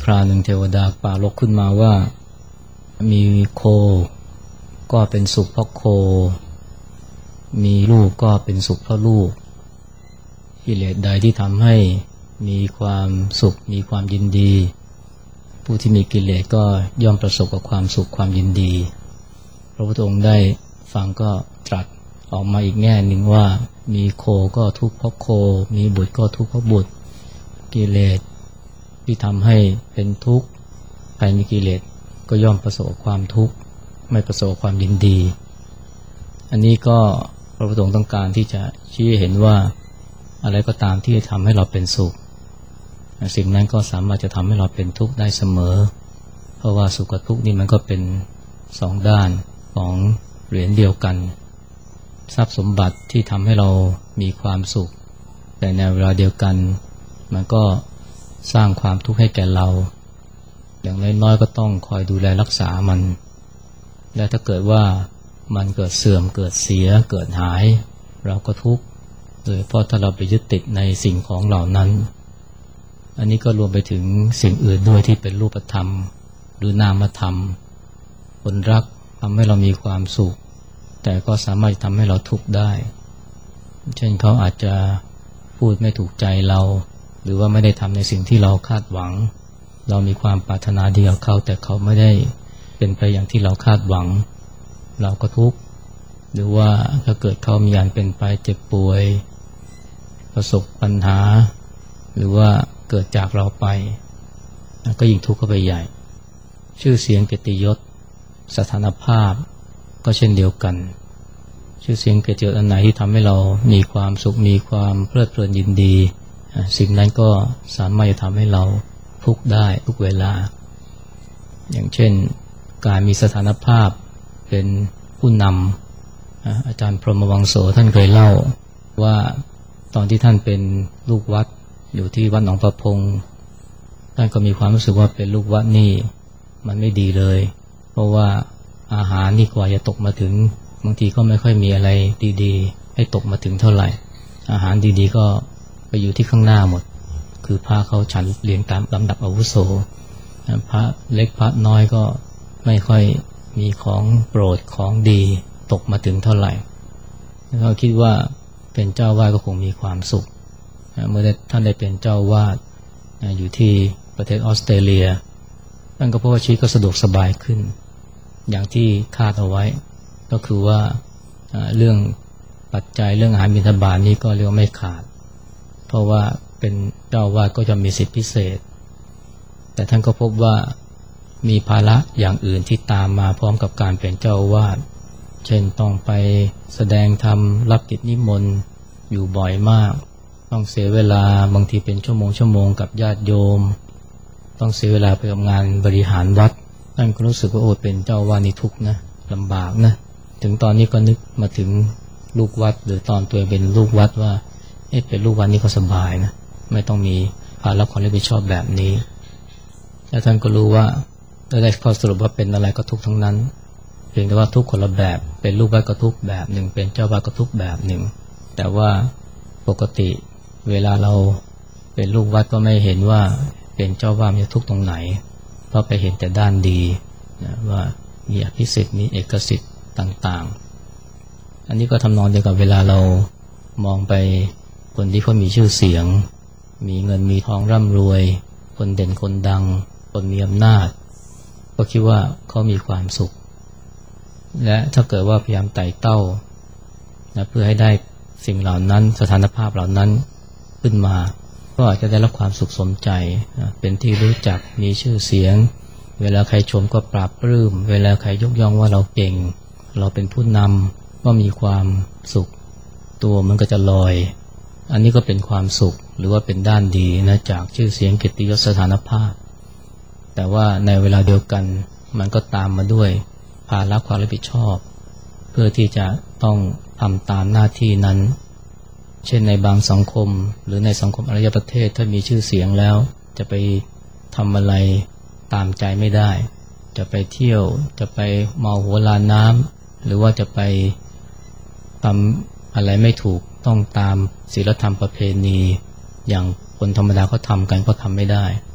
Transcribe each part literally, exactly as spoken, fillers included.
คราหนึ่งเทวดาปรารภขึ้นมาว่ามีโคก็เป็นสุขเพราะโคมีลูกก็เป็นสุขเพราะลูกกิเลสใดที่ทำให้มีความสุขมีความยินดีผู้ที่มีกิเลสก็ย่อมประสบกับความสุขความยินดีพระพุทธองค์ได้ฟังก็ตรัสออกมาอีกแง่หนึ่งว่ามีโคก็ทุกข์เพราะโคมีบุตรก็ทุกข์เพราะบุตรกิเลสที่ทำให้เป็นทุกข์ใครมีกิเลสก็ย่อมประสบความทุกข์ไม่ประสบความยินดีอันนี้ก็พระพุทธองค์ต้องการที่จะชี้เห็นว่าอะไรก็ตามที่ทำให้เราเป็นสุขสิ่งนั้นก็สามารถจะทำให้เราเป็นทุกข์ได้เสมอเพราะว่าสุขกับทุกข์นี่มันก็เป็นสองด้านของเหรียญเดียวกันทรัพย์สมบัติที่ทำให้เรามีความสุขแต่ในเวลาเดียวกันมันก็สร้างความทุกข์ให้แก่เราอย่างน้อยๆก็ต้องคอยดูแลรักษามันและถ้าเกิดว่ามันเกิดเสื่อมเกิดเสียเกิดหายเราก็ทุกข์โดยเพราะถ้าเราไปยึดติดในสิ่งของเหล่านั้นอันนี้ก็รวมไปถึงสิ่งอื่นด้วยที่เป็นรูปธรรมหรือนามธรรมคนรักทำให้เรามีความสุขแต่ก็สามารถทำให้เราทุกข์ได้เช่นเขาอาจจะพูดไม่ถูกใจเราหรือว่าไม่ได้ทำในสิ่งที่เราคาดหวังเรามีความปรารถนาดีกับเขาแต่เขาไม่ได้เป็นไปอย่างที่เราคาดหวังเราก็ทุกข์หรือว่าถ้าเกิดเขามีอันเป็นไปเจ็บป่วยประสบปัญหาหรือว่าเกิดจากเราไปก็ยิ่งทุกข์เข้าไปใหญ่ชื่อเสียงเกียรติยศสถานภาพก็เช่นเดียวกันชื่อเสียงเกียรติยศอันไหนที่ทำให้เรามีความสุขมีความเพลิดเพลินยินดีสิ่งนั้นก็สามารถจะทำให้เราทุกข์ได้ทุกเวลาอย่างเช่นการมีสถานภาพเป็นผู้นำอาจารย์พรหมวังโสท่านเคยเล่าว่าตอนที่ท่านเป็นลูกวัดอยู่ที่วัดหนองประพงท่านก็มีความรู้สึกว่าเป็นลูกวัดนี่มันไม่ดีเลยเพราะว่าอาหารนี่กว่าจะตกมาถึงบางทีก็ไม่ค่อยมีอะไรดีๆให้ตกมาถึงเท่าไหร่อาหารดีๆก็ไปอยู่ที่ข้างหน้าหมดคือพระเขาฉันเรียงตามลำดับอาวุโสพระเล็กพระน้อยก็ไม่ค่อยมีของโปรดของดีตกมาถึงเท่าไหร่เขาคิดว่าเป็นเจ้าวาดก็คงมีความสุขเมื่อท่านได้เป็นเจ้าวาดอยู่ที่ประเทศออสเตรเลียท่านก็พบว่าชีวิตก็สะดวกสบายขึ้นอย่างที่คาดเอาไว้ก็คือว่าเรื่องปัจจัยเรื่องอาหารบิณฑบาตนี้ก็เรียกว่าไม่ขาดเพราะว่าเป็นเจ้าวาดก็จะมีสิทธิพิเศษแต่ท่านก็พบว่ามีภาระอย่างอื่นที่ตามมาพร้อมกับการเป็นเจ้าวาดเช่นต้องไปแสดงธรรมรับกิจนิมนต์อยู่บ่อยมากต้องเสียเวลาบางทีเป็นชั่วโมงชั่วโมงกับญาติโยมต้องเสียเวลาไปกับงานบริหารวัดท่านก็รู้สึกว่าโอ้เป็นเจ้าวาดนี่ทุกข์นะลำบากนะถึงตอนนี้ก็นึกมาถึงลูกวัดหรือตอนตัวเป็นลูกวัดว่าเอ๊ะเป็นลูกวัดนี่ก็สบายนะไม่ต้องมีภาระความรับผิดชอบแบบนี้และท่านก็รู้ว่าได้ข้อสรุปว่าเป็นอะไรก็ทุกข์ทั้งนั้นเพียงแต่ว่าทุกข์คนละแบบเป็นลูกวัดก็ทุกข์แบบหนึ่งเป็นเจ้าวาดก็ทุกข์แบบหนึ่งแต่ว่าปกติเวลาเราเป็นลูกวัดก็ไม่เห็นว่าเป็นเจ้าวาดมีทุกข์ตรงไหนเพราะไปเห็นแต่ด้านดีนะว่ามีอภิสิทธิ์มีเอกสิทธิ์ต่างๆอันนี้ก็ทำนองเดียวกับเวลาเรามองไปคนที่เขามีชื่อเสียงมีเงินมีทองร่ำรวยคนเด่นคนดังคนมีอำนาจก็คิดว่าเขามีความสุขและถ้าเกิดว่าพยายามไต่เต้านะเพื่อให้ได้สิ่งเหล่านั้นสถานภาพเหล่านั้นขึ้นมาก็อาจจะได้รับความสุขสมใจนะเป็นที่รู้จักมีชื่อเสียงเวลาใครชมก็ปราบปลื้มเวลาใครยกย่องว่าเราเก่งเราเป็นผู้นำก็มีความสุขตัวมันก็จะลอยอันนี้ก็เป็นความสุขหรือว่าเป็นด้านดีนะจากชื่อเสียงเกียรติยศสถานภาพแต่ว่าในเวลาเดียวกันมันก็ตามมาด้วยภาระความรับผิดชอบเพื่อที่จะต้องทำตามหน้าที่นั้นเช่นในบางสังคมหรือในสังคมอารยประเทศถ้ามีชื่อเสียงแล้วจะไปทำอะไรตามใจไม่ได้จะไปเที่ยวจะไปเมาหัวลาน้ำหรือว่าจะไปทำอะไรไม่ถูกต้องตามศีลธรรมประเพณีอย่างคนธรรมดาเขาทำกันก็ทำไม่ได้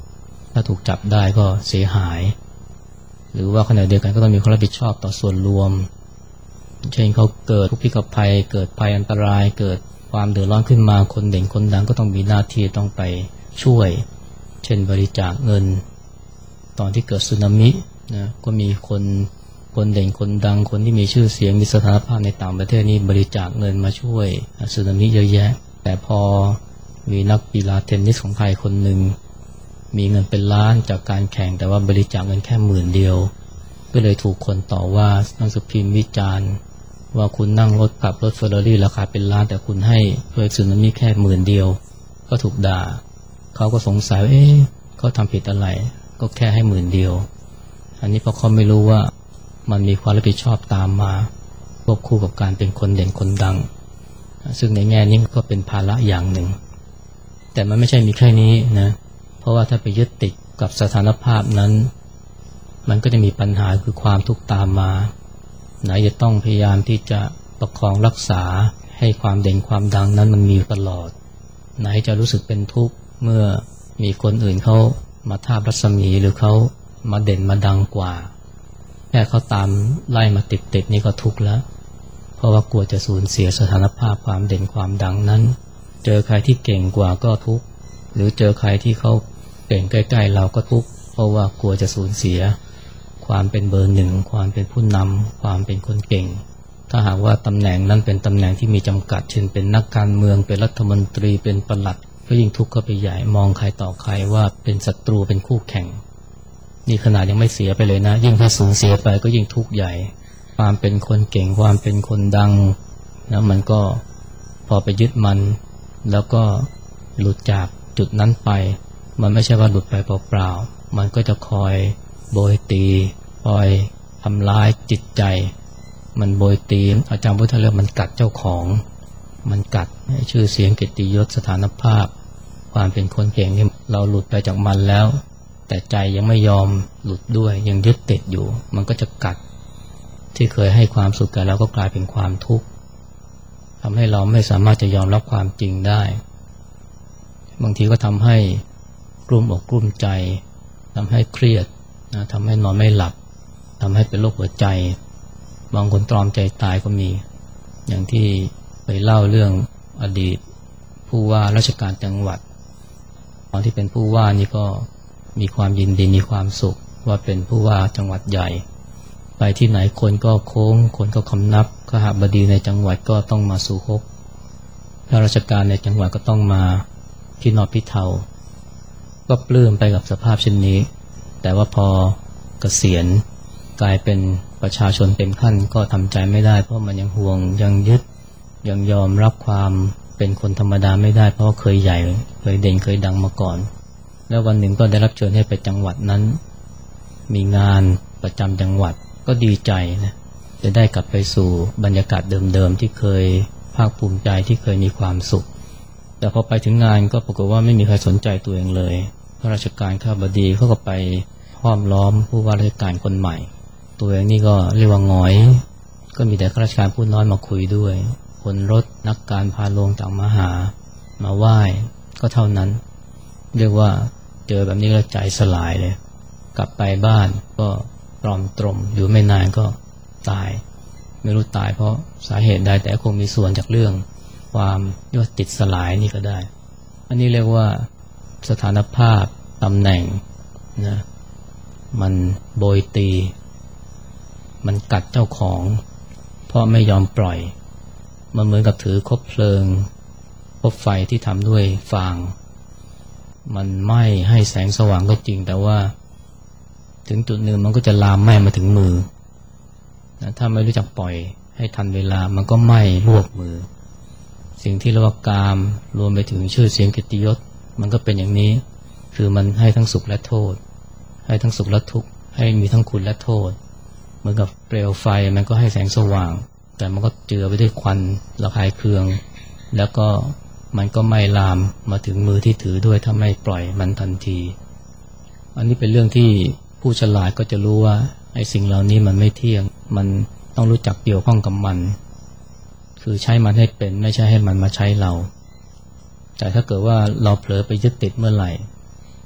ถ้าถูกจับได้ก็เสียหายหรือว่าขณะเดียวกันก็ต้องมีความรับผิดชอบต่อส่วนรวมเช่นเขาเกิดทุพพิกภัยเกิดภัยอันตรายเกิดความเดือดร้อนขึ้นมาคนเด่นคนดังก็ต้องมีหน้าที่ต้องไปช่วยเช่นบริจาคเงินตอนที่เกิดสึนามินะก็มีคนคนเด่นคนดังคนที่มีชื่อเสียงมีสถานภาพในต่างประเทศนี้บริจาคเงินมาช่วยสึนามิเยอะแยะแต่พอมีนักกีฬาเทนนิสของไทยคนหนึ่งมีเงินเป็นล้านจากการแข่งแต่ว่าบริจาคเงินแค่หมื่นเดียวก็เลยถูกคนต่อว่าหนังสือพิมพ์วิจารณ์ว่าคุณนั่งรถขับรถเฟอร์รารี่ราคาเป็นล้านแต่คุณให้ช่วยสึนามิแค่หมื่นเดียวก็ถูกด่าเขาก็สงสัยว่าเอ๊ะเขาทำผิดอะไรก็แค่ให้หมื่นเดียวอันนี้เพราะเขาไม่รู้ว่ามันมีความรับผิดชอบตามมาควบคู่กับการเป็นคนเด่นคนดังซึ่งในแง่นี้ก็เป็นภาระอย่างหนึ่งแต่มันไม่ใช่มีแค่นี้นะเพราะว่าถ้าไปยึดติดกับสถานภาพนั้นมันก็จะมีปัญหาคือความทุกข์ตามมาไหนจะต้องพยายามที่จะประคองรักษาให้ความเด่นความดังนั้นมันมีตลอดไหนจะรู้สึกเป็นทุกข์เมื่อมีคนอื่นเขามาทาบรัศมีหรือเขามาเด่นมาดังกว่าแค่เขาตามไล่มาติดๆนี่ก็ทุกข์แล้วเพราะว่ากลัวจะสูญเสียสถานภาพความเด่นความดังนั้นเจอใครที่เก่งกว่าก็ทุกข์หรือเจอใครที่เขาเก่งใกล้ๆเราก็ทุกข์เพราะว่ากลัวจะสูญเสียความเป็นเบอร์หนึ่งความเป็นผู้นำความเป็นคนเก่งถ้าหากว่าตำแหน่งนั้นเป็นตำแหน่งที่มีจำกัดเช่นเป็นนักการเมืองเป็นรัฐมนตรีเป็นปลัดก็ยิ่งทุกข์เข้าไปใหญ่มองใครต่อใครว่าเป็นศัตรูเป็นคู่แข่งนี่ขนาดยังไม่เสียไปเลยนะยิ่งถ้าสูญเสียไปก็ยิ่งทุกข์ใหญ่ความเป็นคนเก่งความเป็นคนดังนะมันก็พอไปยึดมันแล้วก็หลุดจากจุดนั้นไปมันไม่ใช่ว่าหลุดไปเปล่าๆมันก็จะคอยโบยตีคอยทำร้ายจิตใจมันโบยตีอาจารย์พุทธเรียกมันกัดเจ้าของมันกัดชื่อเสียงเกียรติยศสถานภาพความเป็นคนเก่งที่เราหลุดไปจากมันแล้วแต่ใจยังไม่ยอมหลุดด้วยยังยึดติดอยู่มันก็จะกัดที่เคยให้ความสุขแก่เราก็กลายเป็นความทุกข์ทำให้เราไม่สามารถจะยอมรับความจริงได้บางทีก็ทำให้กลุ้มอกกลุ้มใจทำให้เครียดนะทำให้นอนไม่หลับทำให้เป็นโรคหัวใจบางคนตรอมใจตายก็มีอย่างที่ไปเล่าเรื่องอดีตผู้ว่าราชการจังหวัดตอนที่เป็นผู้ว่านี่ก็มีความยินดีมีความสุขว่าเป็นผู้ว่าจังหวัดใหญ่ไปที่ไหนคนก็โค้งคนก็คำนับข้าบดีในจังหวัดก็ต้องมาสู่ฮกข้าราชการในจังหวัดก็ต้องมาที่นอพิเทาก็ปลื้มไปกับสภาพเช่นนี้แต่ว่าพอเกษียณกลายเป็นประชาชนเต็มขั้นก็ทำใจไม่ได้เพราะมันยังห่วงยังยึดยังยอมรับความเป็นคนธรรมดาไม่ได้เพราะเคยใหญ่เคยเด่นเคยดังมาก่อนแล้ววันหนึ่งก็ได้รับเชิญให้ไปจังหวัดนั้นมีงานประจำจังหวัดก็ดีใจนะจะได้กลับไปสู่บรรยากาศเดิมๆที่เคยภาคภูมิใจที่เคยมีความสุขแต่พอไปถึงงานก็ปรากฏว่าไม่มีใครสนใจตัวเองเลยข้าราชการข้าบดีเขาก็ไปห้อมล้อมผู้ว่าราชการคนใหม่ตัวเองนี่ก็เรียกว่าหงอยก็มีแต่ข้าราชการผู้น้อยมาคุยด้วยคนรถนักการพาลงต่างมาหามาไหว้ก็เท่านั้นเรียกว่าเจอแบบนี้แล้วใจสลายเลยกลับไปบ้านก็ตรอมตรมอยู่ไม่นานก็ตายไม่รู้ตายเพราะสาเหตุใดแต่คงมีส่วนจากเรื่องความยอดติดสลายนี่ก็ได้อันนี้เรียกว่าสถานภาพตำแหน่งนะมันโบยตีมันกัดเจ้าของเพราะไม่ยอมปล่อยมันเหมือนกับถือคบเพลิงคบไฟที่ทำด้วยฟางมันไหม้ให้แสงสว่างก็จริงแต่ว่าถึงจุดหนึ่งมันก็จะลามไหม้มาถึงมือนะถ้าไม่รู้จักปล่อยให้ทันเวลามันก็ไหม้ลวกมือสิ่งที่เรียกว่ากามรวมไปถึงชื่อเสียงเกียรติยศมันก็เป็นอย่างนี้คือมันให้ทั้งสุขและโทษให้ทั้งสุขและทุกข์ให้มีทั้งคุณและโทษเหมือนกับเปลวไฟมันก็ให้แสงสว่างแต่มันก็เจือไปด้วยควันระคายเคืองแล้วก็มันก็ไหม้ลามมาถึงมือที่ถือด้วยถ้าไม่ปล่อยมันทันทีอันนี้เป็นเรื่องที่ผู้ฉลาดก็จะรู้ว่าไอ้สิ่งเหล่านี้มันไม่เที่ยงมันต้องรู้จักเกี่ยวข้องกับมันคือใช้มันให้เป็นไม่ใช่ให้มันมาใช้เราแต่ถ้าเกิดว่าเราเผลอไปยึดติดเมื่อไหร่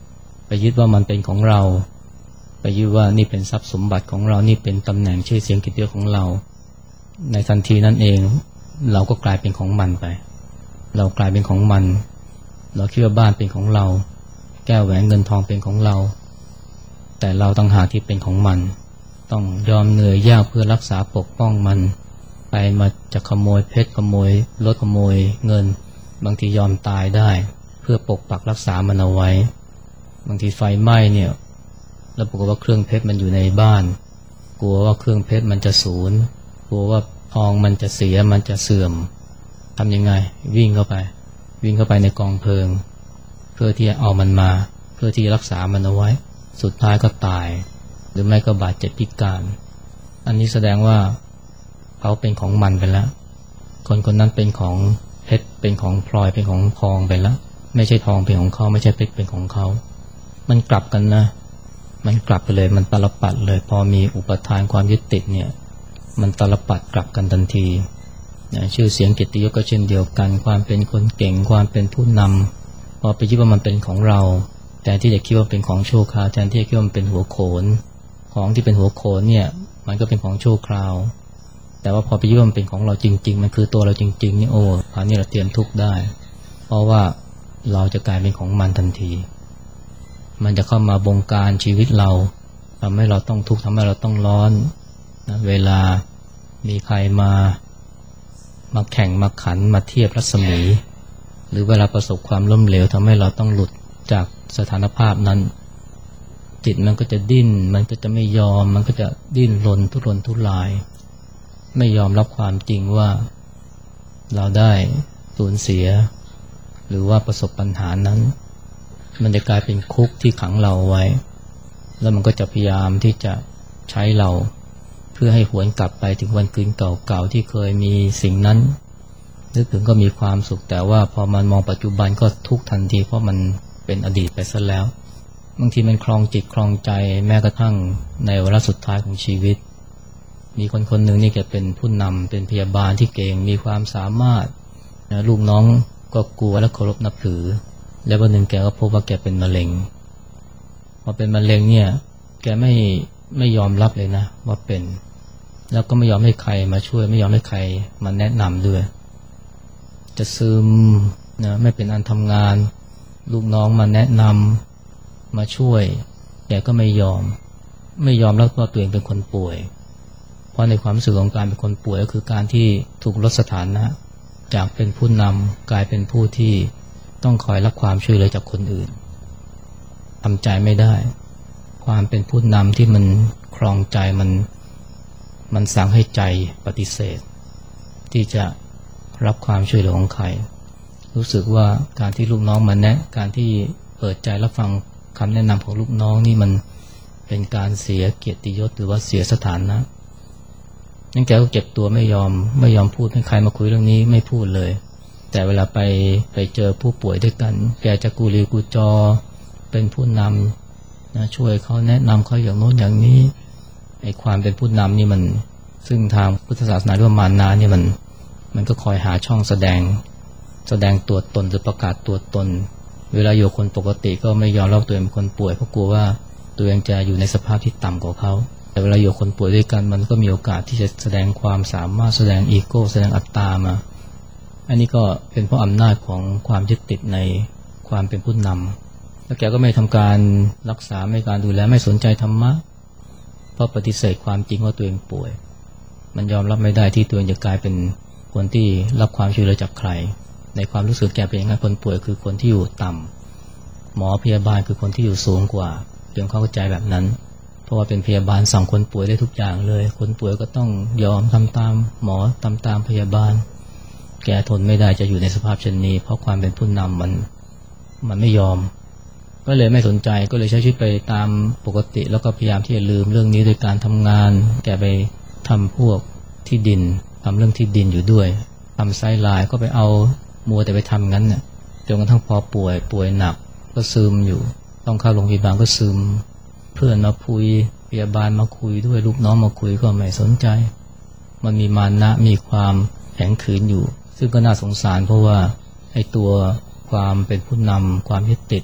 ไปยึดว่ามันเป็นของเราไปยึดว่านี่เป็นทรัพย์สมบัติของเรานี่เป็นตำแหน่งชื่อเสียงเกียรติยศของเราในทันทีนั้นเองเราก็กลายเป็นของมันไปเรากลายเป็นของมันเราคิดว่าบ้านเป็นของเราแก้วแหวนเงินทองเป็นของเราแต่เราต่างหากที่เป็นของมันต้องยอมเหนื่อยยากเพื่อรักษาปกป้องมันไปมาจะขโมยเพชรขโมยรถขโมยเงินบางทียอมตายได้เพื่อปกปักรักษามันเอาไว้บางทีไฟไหม้เนี่ยแล้วปรากฏว่าเครื่องเพชรมันอยู่ในบ้านกลัวว่าเครื่องเพชรมันจะสูญกลัวว่าทองมันจะเสียมันจะเสื่อมทำยังไงวิ่งเข้าไปวิ่งเข้าไปในกองเพลิงเพื่อที่จะเอามันมาเพื่อที่รักษามันเอาไว้สุดท้ายก็ตายหรือไม่ก็บาดเจ็บพิการอันนี้แสดงว่าเขาเป็นของมันไปแล้วคนคนนั้นเป็นของเพชรเป็นของพลอยเป็นของทองไปแล้วไม่ใช่ทองเป็นของเขาไม่ใช่เพชรเป็นของเขามันกลับกันนะมันกลับไปเลยมันตลปัดเลยพอมีอุปทานความยึดติดเนี่ยมันตลปัดกลับกันทันทีนะชื่อเสียงเกียรติยศก็เช่นเดียวกันความเป็นคนเก่งความเป็นผู้นำพอไปคิดว่ามันเป็นของเราแทนที่จะคิดว่าเป็นของชั่วคราวแทนที่จะคิดว่ามันเป็นหัวโขนของที่เป็นหัวโขนเนี่ยมันก็เป็นของชั่วคราวแต่ว่าพอไปคิดว่ามันเป็นของเราจริงๆมันคือตัวเราจริงๆนี่โอ้คราวนี้เราเตรียมทุกข์ได้เพราะว่าเราจะกลายเป็นของมันทันทีมันจะเข้ามาบงการชีวิตเราทำให้เราต้องทุกข์ทำให้เราต้องร้อนนะเวลามีใครมามาแข่งมาขันมาเทียบรัศมีหรือเวลาประสบความล้มเหลวทำให้เราต้องหลุดจากสถานภาพนั้นจิตมันก็จะดิ้นมันก็จะไม่ยอมมันก็จะดิ้นรนทุรนทุรายไม่ยอมรับความจริงว่าเราได้สูญเสียหรือว่าประสบปัญหานั้นมันจะกลายเป็นคุกที่ขังเราไว้แล้วมันก็จะพยายามที่จะใช้เราเพื่อให้หวนกลับไปถึงวันคืนเก่าๆที่เคยมีสิ่งนั้นนึกถึงก็มีความสุขแต่ว่าพอมันมองปัจจุบันก็ทุกข์ทันทีเพราะมันเป็นอดีตไปซะแล้วบางทีมันคลองจิตคลองใจแม้กระทั่งในวาระสุดท้ายของชีวิตมีคนคนหนึ่งนี่แกเป็นผู้นำเป็นพยาบาลที่เก่งมีความสามารถนะลูกน้องก็กลัวและเคารพนับถือแล้ววันหนึ่งแกก็พบว่าแกเป็นมะเร็งพอเป็นมะเร็งเนี่ยแกไม่ไม่ยอมรับเลยนะว่าเป็นแล้วก็ไม่ยอมให้ใครมาช่วยไม่ยอมให้ใครมาแนะนำด้วยจะซึมนะไม่เป็นอันทำงานลูกน้องมาแนะนำมาช่วยแกก็ไม่ยอมไม่ยอมรับว่าตัวเองเป็นคนป่วยเพราะในความรู้สึกของการเป็นคนป่วยก็คือการที่ถูกลดสถานะจากเป็นผู้นำกลายเป็นผู้ที่ต้องคอยรับความช่วยเหลือจากคนอื่นทำใจไม่ได้ความเป็นผู้นำที่มันครองใจมันมันสั่งให้ใจปฏิเสธที่จะรับความช่วยเหลือของใครรู้สึกว่าการที่ลูกน้องมาแนะการที่เปิดใจรับฟังคำแนะนำของลูกน้องนี่มันเป็นการเสียเกียรติยศหรือว่าเสียสถานะนั่นแกก็เก็บตัวไม่ยอมไม่ยอมพูดให้ใครมาคุยเรื่องนี้ไม่พูดเลยแต่เวลาไปไปเจอผู้ป่วยด้วยกันแกจะกูรีกูจอเป็นผู้นำนะช่วยเขาแนะนำเขาอย่างโน้นอย่างนี้ไอ้ความเป็นผู้นำนี่มันซึ่งทางพุทธศาสนาเรียกว่ามานะนี่มันมันก็คอยหาช่องแสดงแสดงตัวตนหรือประกาศตัวตนเวลาอยู่คนปกติก็ไม่ยอมรับตัวเองเป็นคนป่วยเพราะกลัวว่าตัวเองจะอยู่ในสภาพที่ต่ำกว่าเขาแต่เวลาอยู่คนป่วยด้วยกันมันก็มีโอกาสที่จะแสดงความสามารถแสดงอีโก้แสดงอัตตามาอันนี้ก็เป็นเพราะอำนาจของความยึดติดในความเป็นผู้นำแล้วแกก็ไม่ทำการรักษาไม่การดูแลไม่สนใจธรรมะเพราะปฏิเสธความจริงว่าตัวเองป่วยมันยอมรับไม่ได้ที่ตัวเองจะกลายเป็นคนที่รับความช่วยเหลือจากใครในความรู้สึกแกเป็นอย่างนั้นคนป่วยคือคนที่อยู่ต่ำหมอพยาบาลคือคนที่อยู่สูงกว่าเพียงเข้าใจแบบนั้นเพราะว่าเป็นพยาบาลสั่งคนป่วยได้ทุกอย่างเลยคนป่วยก็ต้องยอมทำตามหมอทำตามพยาบาลแกทนไม่ได้จะอยู่ในสภาพเช่นนี้เพราะความเป็นผู้นำมันมันไม่ยอมก็เลยไม่สนใจก็เลยใช้ชีวิตไปตามปกติแล้วก็พยายามที่จะลืมเรื่องนี้โดยการทำงานแกไปทำพวกที่ดินทำเรื่องที่ดินอยู่ด้วยทำไซด์ไลน์ก็ไปเอามัวแต่ไปทำงั้นเนี่ยจนกระทั่งพอป่วยป่วยหนักก็ซึมอยู่ต้องเข้าโรงพยาบาลก็ซึมเพื่อนมาคุยพยาบาลมาคุยด้วยลูกน้องมาคุยก็ไม่สนใจมันมีมานะมีความแข็งขืนอยู่ซึ่งก็น่าสงสารเพราะว่าไอ้ตัวความเป็นผู้นำความยึดติด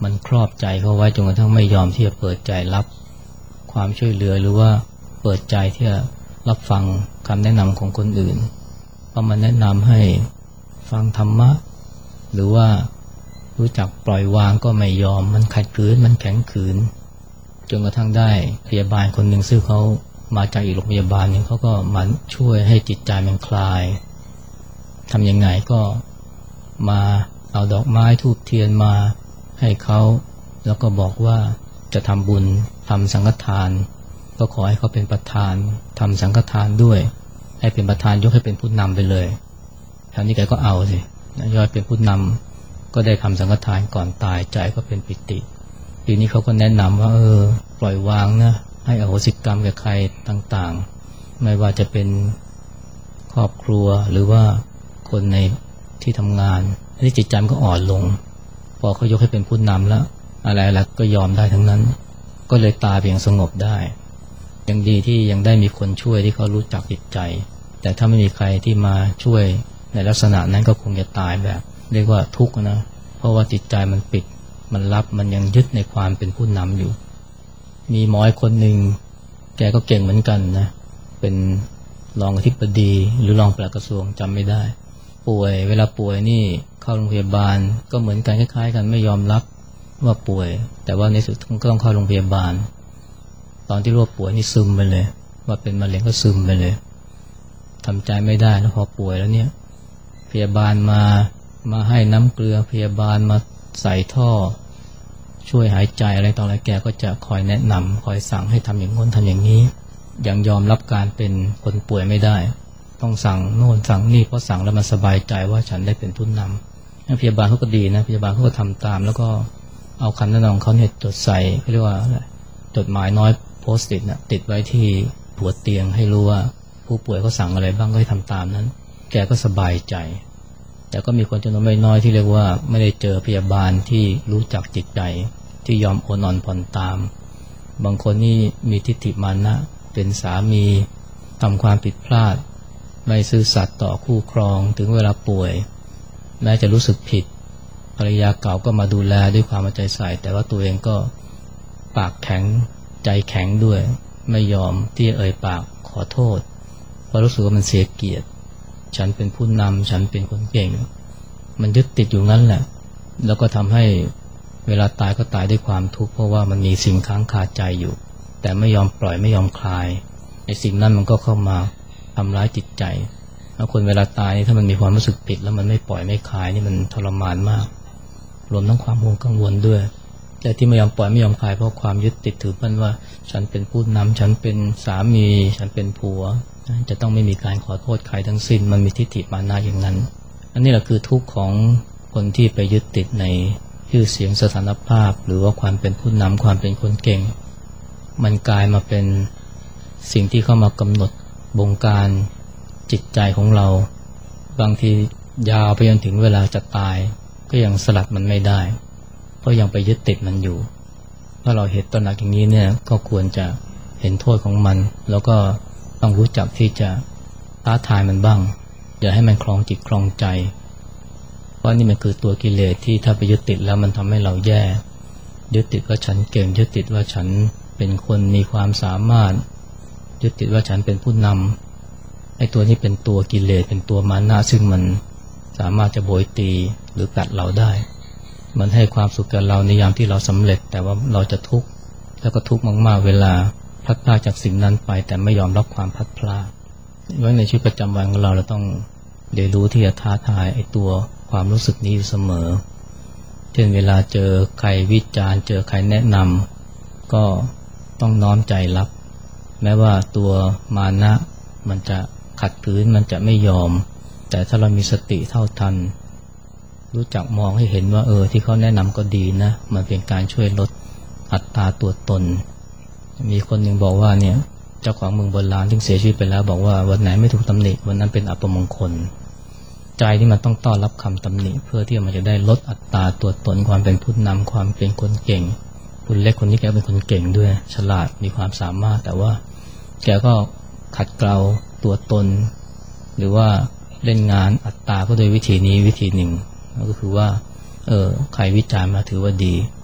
มันครอบใจเขาไว้จนกระทั่งไม่ยอมที่จะเปิดใจรับความช่วยเหลือหรือว่าเปิดใจที่จะรับฟังคำแนะนำของคนอื่นพอมาแนะนำให้ฟังธรรมะหรือว่ารู้จักปล่อยวางก็ไม่ยอมมันขัดขืนมันแข็งขืนจนกระทั่งได้พยาบาลคนหนึ่งซึ่งเขามาจากอีกโรงพยาบาลนึงเขาก็มาช่วยให้จิตใจมันคลายทำยังไงก็มาเอาดอกไม้ธูปเทียนมาให้เขาแล้วก็บอกว่าจะทำบุญทำสังฆทานก็ขอให้เขาเป็นประธานทำสังฆทานด้วยให้เป็นประธานยกให้เป็นผู้นำไปเลยคราวนี้แกก็เอาสิยอดเป็นผู้นำก็ได้ทำสังฆทานก่อนตายใจก็เป็นปิติทีนี้เขาก็แนะนำว่าเออปล่อยวางนะให้อโหสิกรรมแก่ใครต่างๆไม่ว่าจะเป็นครอบครัวหรือว่าคนในที่ทำงานที่จิตใจมันก็อ่อนลงพอเขายกให้เป็นผู้นำแล้วอะไรๆก็ยอมได้ทั้งนั้นก็เลยตายเพียงสงบได้ยังดีที่ยังได้มีคนช่วยที่เขารู้จักจิตใจแต่ถ้าไม่มีใครที่มาช่วยในลักษณะนั้นก็คงจะตายแบบเรียกว่าทุกข์นะเพราะว่าจิตใจมันปิดมันรับมันยังยึดในความเป็นผู้นำอยู่มีหมอคนหนึ่งแกก็เก่งเหมือนกันนะเป็นรองอธิบดีหรือรองปลัดกระทรวงจำไม่ได้ป่วยเวลาป่วยนี่เข้าโรงพยาบาลก็เหมือนกันคล้ายๆกันไม่ยอมรับว่าป่วยแต่ว่าในสุดก็ต้องเข้าโรงพยาบาลตอนที่รู้ว่าป่วยนี่ซึมไปเลยว่าเป็นมะเร็งก็ซึมไปเลยทำใจไม่ได้แล้วพอป่วยแล้วเนี่ยพยาบาลมามาให้น้ำเกลือพยาบาลมาใส่ท่อช่วยหายใจอะไรต่ออะไรแกก็จะคอยแนะนำคอยสั่งให้ทำอย่างโน้นทำอย่างนี้ยังยอมรับการเป็นคนป่วยไม่ได้ต้องสั่งโน่นสั่งนี่เพราะสั่งแล้วมันสบายใจว่าฉันได้เป็นผู้นำพยาบาลเขาก็ดีนะพยาบาลเขาก็ทำตามแล้วก็เอาคำแนะนำของเขาเนี่ยจดใส่เขาเรียกว่าจดหมายน้อยโพสต์ติดนะติดไว้ที่หัวเตียงให้รู้ว่าผู้ป่วยเขาสั่งอะไรบ้างก็ให้ทำตามนั้นแกก็สบายใจแต่ก็มีคนจำนวนไม่น้อยที่เรียกว่าไม่ได้เจอพยาบาลที่รู้จักจิตใจที่ยอมโอนอ่อนผ่อนตามบางคนนี่มีทิฏฐิมานะเป็นสามีทำความผิดพลาดไม่ซื่อสัตย์ต่อคู่ครองถึงเวลาป่วยแม้จะรู้สึกผิดภรรยาเก่าก็มาดูแลด้วยความเอาใจใส่แต่ว่าตัวเองก็ปากแข็งใจแข็งด้วยไม่ยอมที่จะเอ่ยปากขอโทษเพราะรู้สึกว่ามันเสียเกียรติฉันเป็นผู้นำฉันเป็นคนเก่งมันยึดติดอยู่งั้นแหละแล้วก็ทำให้เวลาตายก็ตายด้วยความทุกข์เพราะว่ามันมีสิ่งค้างคาใจอยู่แต่ไม่ยอมปล่อยไม่ยอมคลายไอ้สิ่งนั้นมันก็เข้ามาทำร้ายจิตใจแล้วคนเวลาตายถ้ามันมีความรู้สึกผิดแล้วมันไม่ปล่อยไม่คลายนี่มันทรมานมากรวมทั้งความห่วงกังวลด้วยแต่ที่ไม่ยอมปล่อยไม่ยอมคลายเพราะความยึดติดถือมั่นว่าฉันเป็นผู้นำฉันเป็นสามีฉันเป็นผัวจะต้องไม่มีการขอโทษใครทั้งสิ้นมันมีทิฏฐิมานะอย่างนั้นอันนี้แหละคือทุกข์ของคนที่ไปยึดติดในชื่อเสียงสถานภาพหรือว่าความเป็นผู้นำความเป็นคนเก่งมันกลายมาเป็นสิ่งที่เข้ามากำหนดบงการจิตใจของเราบางทียาวไปจนถึงเวลาจะตายก็ยังสลัดมันไม่ได้เพราะยังไปยึดติดมันอยู่ถ้าเราเห็นตระหนักอย่างนี้เนี่ยก็ควรจะเห็นโทษของมันแล้วก็ต้องรู้จักที่จะท้าทายมันบ้างอย่าให้มันคลองจิตคลองใจเพราะนี่มันคือตัวกิเลสที่ถ้าไปยึดติดแล้วมันทำให้เราแย่ยึดติดว่าฉันเก่งยึดติดว่าฉันเป็นคนมีความสามารถยึดติดว่าฉันเป็นผู้นำไอ้ตัวนี้เป็นตัวกิเลสเป็นตัวมานะซึ่งมันสามารถจะโบยตีหรือกัดเราได้มันให้ความสุขกับเราในยามที่เราสำเร็จแต่ว่าเราจะทุกข์แล้วก็ทุกข์มากๆเวลาพลัดพรากจากสิ่งนั้นไปแต่ไม่ยอมรับความพลัดพรากไว้ในชีวิตประจำวันของเราเราต้องเรียนรู้ที่จะท้าทายไอ้ตัวความรู้สึกนี้อยู่เสมอเช่นเวลาเจอใครวิจารณ์เจอใครแนะนำก็ต้องน้อมใจรับแม้ว่าตัวมานะมันจะขัดขืนมันจะไม่ยอมแต่ถ้าเรามีสติเท่าทันรู้จักมองให้เห็นว่าเออที่เขาแนะนำก็ดีนะมันเป็นการช่วยลดอัตราตัวตนมีคนหนึ่งบอกว่าเนี่ยเจ้าของเมืองโบราณที่เสียชีวิตไปแล้วบอกว่าวันไหนไม่ถูกตำหนิวันนั้นเป็นอัปมงคลใจที่มันต้องต้อนรับคำตำหนิเพื่อที่มันจะได้ลดอัตราตัวตนความเป็นผู้นำความเป็นคนเก่งคุณเล็กคนนี้แกเป็นคนเก่งด้วยฉลาดมีความสามารถแต่ว่าแกก็ขัดเกลาตัวตนหรือว่าเล่นงานอัตตาก็โดยวิธีนี้วิธีหนึ่งก็คือว่าเออใครวิจารณ์มาถือว่าดี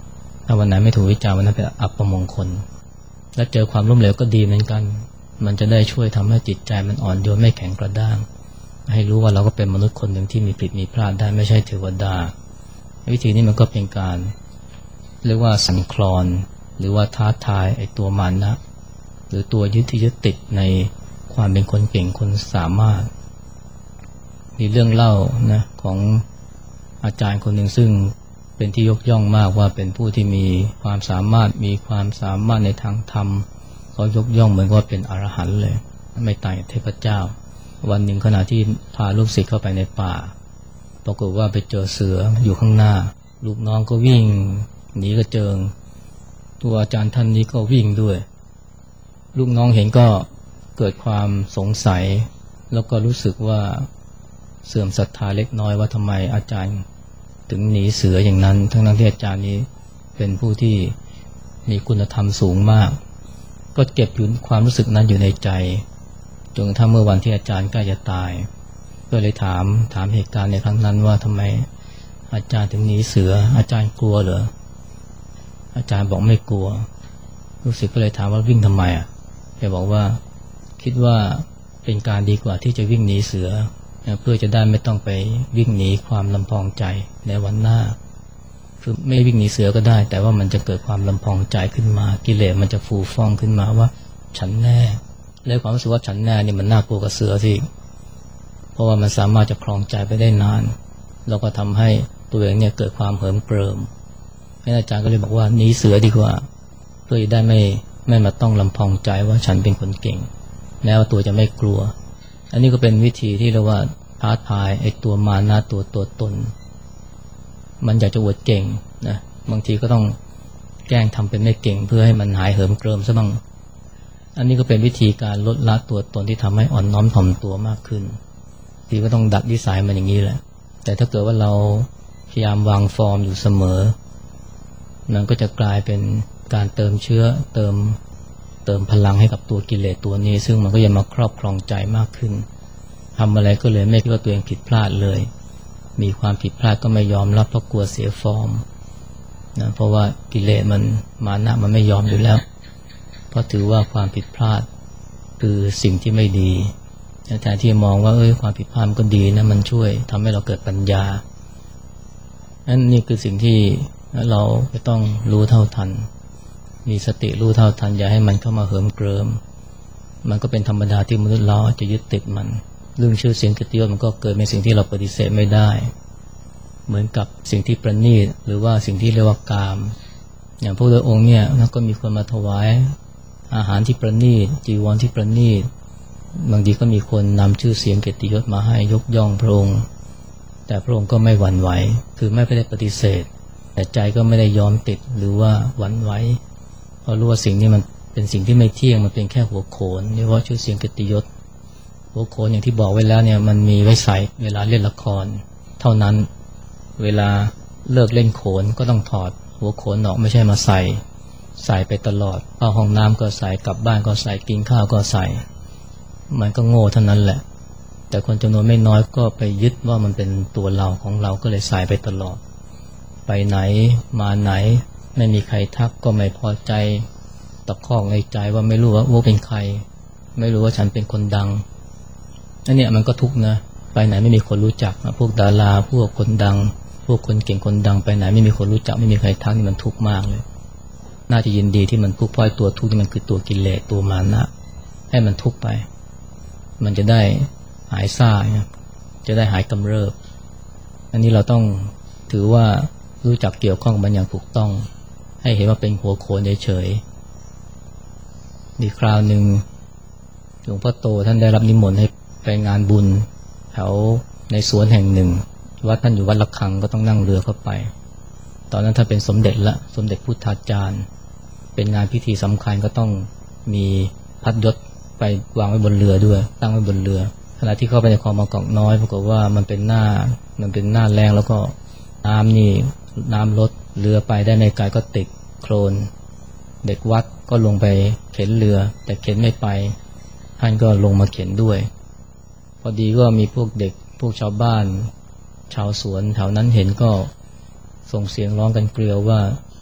ถ้าวันไหนไม่ถูกวิจารณ์วันนั้นเป็นอัปมงคลและเจอความล้มเหลวก็ดีเหมือนกันมันจะได้ช่วยทำให้จิตใจมันอ่อนโยนไม่แข็งกระด้างให้รู้ว่าเราก็เป็นมนุษย์คนหนึ่งที่มีผิดมีพลาดได้ไม่ใช่เทวดาวิธีนี้มันก็เป็นการเรียกว่าสั่นคลอนหรือว่าท้าทายไอ้ตัวมันนะหรือตัวยึดที่ยึดติดในความเป็นคนเก่งคนสามารถมีเรื่องเล่านะของอาจารย์คนหนึ่งซึ่งเป็นที่ยกย่องมากว่าเป็นผู้ที่มีความสามารถมีความสามารถในทางธรรมเขายกย่องเหมือนว่าเป็นอรหันต์เลยไม่ต่างจากเทพเจ้าวันหนึ่งขณะที่พาลูกศิษย์เข้าไปในป่าปรากฏว่าไปเจอเสืออยู่ข้างหน้าลูกน้องก็วิ่งหนีกระเจิงตัวอาจารย์ท่านนี้ก็วิ่งด้วยลูกน้องเห็นก็เกิดความสงสัยแล้วก็รู้สึกว่าเสื่อมศรัทธาเล็กน้อยว่าทำไมอาจารย์ถึงหนีเสืออย่างนั้นทั้งนั้นที่อาจารย์นี้เป็นผู้ที่มีคุณธรรมสูงมากก็เก็บอยู่ความรู้สึกนั้นอยู่ในใจจนกระทั่งเมื่อวันที่อาจารย์ใกล้จะตายก็เลยถามถามเหตุการณ์ในครั้งนั้นว่าทำไมอาจารย์ถึงหนีเสืออาจารย์กลัวเหรออาจารย์บอกไม่กลัวลูกศิษย์ก็เลยถามว่าวิ่งทำไมอ่ะแกบอกว่าคิดว่าเป็นการดีกว่าที่จะวิ่งหนีเสือเพื่อจะได้ไม่ต้องไปวิ่งหนีความลำพองใจในวันหน้าคือไม่วิ่งหนีเสือก็ได้แต่ว่ามันจะเกิดความลำพองใจขึ้นมากิเลสมันจะฟูฟ่องขึ้นมาว่าฉันแน่แล้วความรู้สึกว่าฉันแน่นี่มันน่ากลัวกับเสือสิเพราะว่ามันสามารถจะครองใจไปได้นานแล้วก็ทำให้ตัวเองเนี่ยเกิดความเหิมเกริมอาจารย์ก็เลยบอกว่าหนีเสือดีกว่าเพื่อจะได้ไม่ไม่มาต้องลำพองใจว่าฉันเป็นคนเก่งแม้ว่าตัวจะไม่กลัวอันนี้ก็เป็นวิธีที่เรียกว่าท้าทายไอ้ตัวมานะตัวตัวตนมันอยากจะอวดเก่งนะบางทีก็ต้องแกล้งทำเป็นไม่เก่งเพื่อให้มันหายเหิมเกริมซะบ้างอันนี้ก็เป็นวิธีการลดละตัวตนที่ทำให้อ่อนน้อมถ่อมตัวมากขึ้นทีก็ต้องดัดนิสัยมันอย่างนี้แหละแต่ถ้าเกิดว่าเราพยายามวางฟอร์มอยู่เสมอมันก็จะกลายเป็นการเติมเชื้อเติมเติมพลังให้กับตัวกิเลสตัวนี้ซึ่งมันก็จะมาครอบครองใจมากขึ้นทำอะไรก็เลยไม่คิดว่าตัวเองผิดพลาดเลยมีความผิดพลาดก็ไม่ยอมรับเพราะกลัวเสียฟอร์มนะเพราะว่ากิเลสมันมานะมันไม่ยอมอยู่แล้วเพราะถือว่าความผิดพลาดคือสิ่งที่ไม่ดีแทนที่จะมองว่าเอ้ยความผิดพลาดมันก็ดีนะมันช่วยทำให้เราเกิดปัญญานั่นนี่คือสิ่งที่เราจะต้องรู้เท่าทันมีสติรู้เท่าทันอย่าให้มันเข้ามาเหิมเกริมมันก็เป็นธรรมดาที่มนุษย์เราจะยึดติดมันเรื่องชื่อเสียงเกียรติยศมันก็เกิดเป็นสิ่งที่เราปฏิเสธไม่ได้เหมือนกับสิ่งที่ประณีตหรือว่าสิ่งที่เรียกว่ากามอย่างพระพุทธองค์เนี่ยก็มีคนมาถวายอาหารที่ประณีตจีวรที่ประณีตบางทีก็มีคนนำชื่อเสียงเกียรติยศมาให้ยกย่องพระองค์แต่พระองค์ก็ไม่หวั่นไหวคือไม่ได้ปฏิเสธแต่ใจก็ไม่ได้ยอมติดหรือว่าหวั่นไหวเพราะรู้ว่าสิ่งนี้มันเป็นสิ่งที่ไม่เที่ยงมันเป็นแค่หัวโขนเรียกว่าชื่อเสียงเกียรติยศหัวโขนอย่างที่บอกไว้แล้วเนี่ยมันมีไว้ใส่เวลาเล่นละครเท่านั้นเวลาเลิกเล่นโขนก็ต้องถอดหัวโขนออกไม่ใช่มาใส่ใส่ไปตลอดเข้าห้องน้ำก็ใส่กลับบ้านก็ใส่กินข้าวก็ใส่มันก็โง่เท่านั้นแหละแต่คนจำนวนไม่น้อยก็ไปยึดว่ามันเป็นตัวเราของเราก็เลยใส่ไปตลอดไปไหนมาไหนไม่มีใครทักก็ไม่พอใจตะคอกในใจว่าไม่รู้ว่าโอ้เป็นใครไม่รู้ว่าฉันเป็นคนดังอันเนี้ยมันก็ทุกข์นะไปไหนไม่มีคนรู้จักพวกดาราพวกคนดังพวกคนเก่งคนดังไปไหนไม่มีคนรู้จักไม่มีใครทักนี่มันทุกข์มากเลยน่าจะยินดีที่มันทุกข์เพราะตัวทุกข์นี่มันคือตัวกิเลสตัวมานะให้มันทุกข์ไปมันจะได้หายซ่าจะได้หายกำเริบอันนี้เราต้องถือว่ารู้จักเกี่ยวข้องมันอย่างถูกต้องให้เห็นว่าเป็นหัวโขนเฉยๆมีคราวหนึ่งหลวงพ่อโตท่านได้รับนิมนต์ให้ไปงานบุญแถวในสวนแห่งหนึ่งวัดท่านอยู่วัดระฆังก็ต้องนั่งเรือเข้าไปตอนนั้นท่านเป็นสมเด็จละสมเด็จพุทธาจารย์เป็นงานพิธีสำคัญก็ต้องมีพัดยศไปวางไว้บนเรือด้วยตั้งไว้บนเรือขณะที่เข้าไปในคลองบางกอกน้อยปรากฏว่ามันเป็นหน้ามันเป็นหน้าแรงแล้วก็น้ำนี่น้ำลดเรือไปได้ไม่ไกลก็ติดโคลนเด็กวัดก็ลงไปเข็นเรือแต่เข็นไม่ไปท่านก็ลงมาเข็นด้วยพอดีก็มีพวกเด็กพวกชาวบ้านชาวสวนแถวนั้นเห็นก็ส่งเสียงร้องกันเกลียวว่า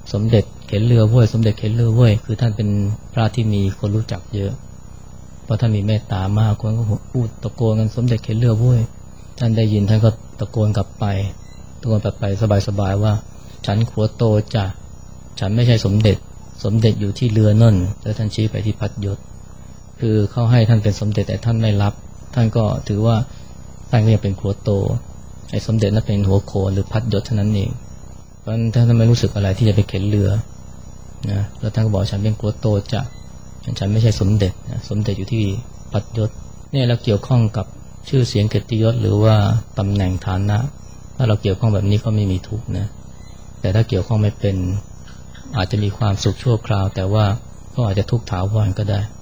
สมเด็จเข็นเรือเว้ยสมเด็จเข็นเรือเว้ยคือท่านเป็นพระที่มีคนรู้จักเยอะเพราะท่านมีเมตตามากคนก็พูดตะโกนกันสมเด็จเข็นเรือเว้ยท่านได้ยินท่านก็ตะโกนกลับไปตะโกนกลับไปสบายๆว่าฉันขัวโตจ้ะฉันไม่ใช่สมเด็จสมเด็จอยู่ที่เรือนั่นแล้วท่านชี้ไปที่พัดยศคือเขาให้ท่านเป็นสมเด็จแต่ท่านไม่รับท่านก็ถือว่าท่านก็ยังเป็นขัวโตไอ้สมเด็จนั้นเป็นหัวโขนหรือพัดยศเท่านั้นเองเพราะฉะนั้นท่านไม่รู้สึกอะไรที่จะไปเข็นเรือนะแล้วท่านก็บอกฉันเป็นขัวโตจ้ะฉันไม่ใช่สมเด็จนะสมเด็จอยู่ที่พัดยศเนี่ยเราเกี่ยวข้องกับชื่อเสียงเกียรติยศหรือว่าตำแหน่งฐานะถ้าเราเกี่ยวข้องแบบนี้ก็ไม่มีทุกข์นะแต่ถ้าเกี่ยวข้องไม่เป็นอาจจะมีความสุขชั่วคราวแต่ว่าก็อาจจะทุกข์ถาวรก็ได้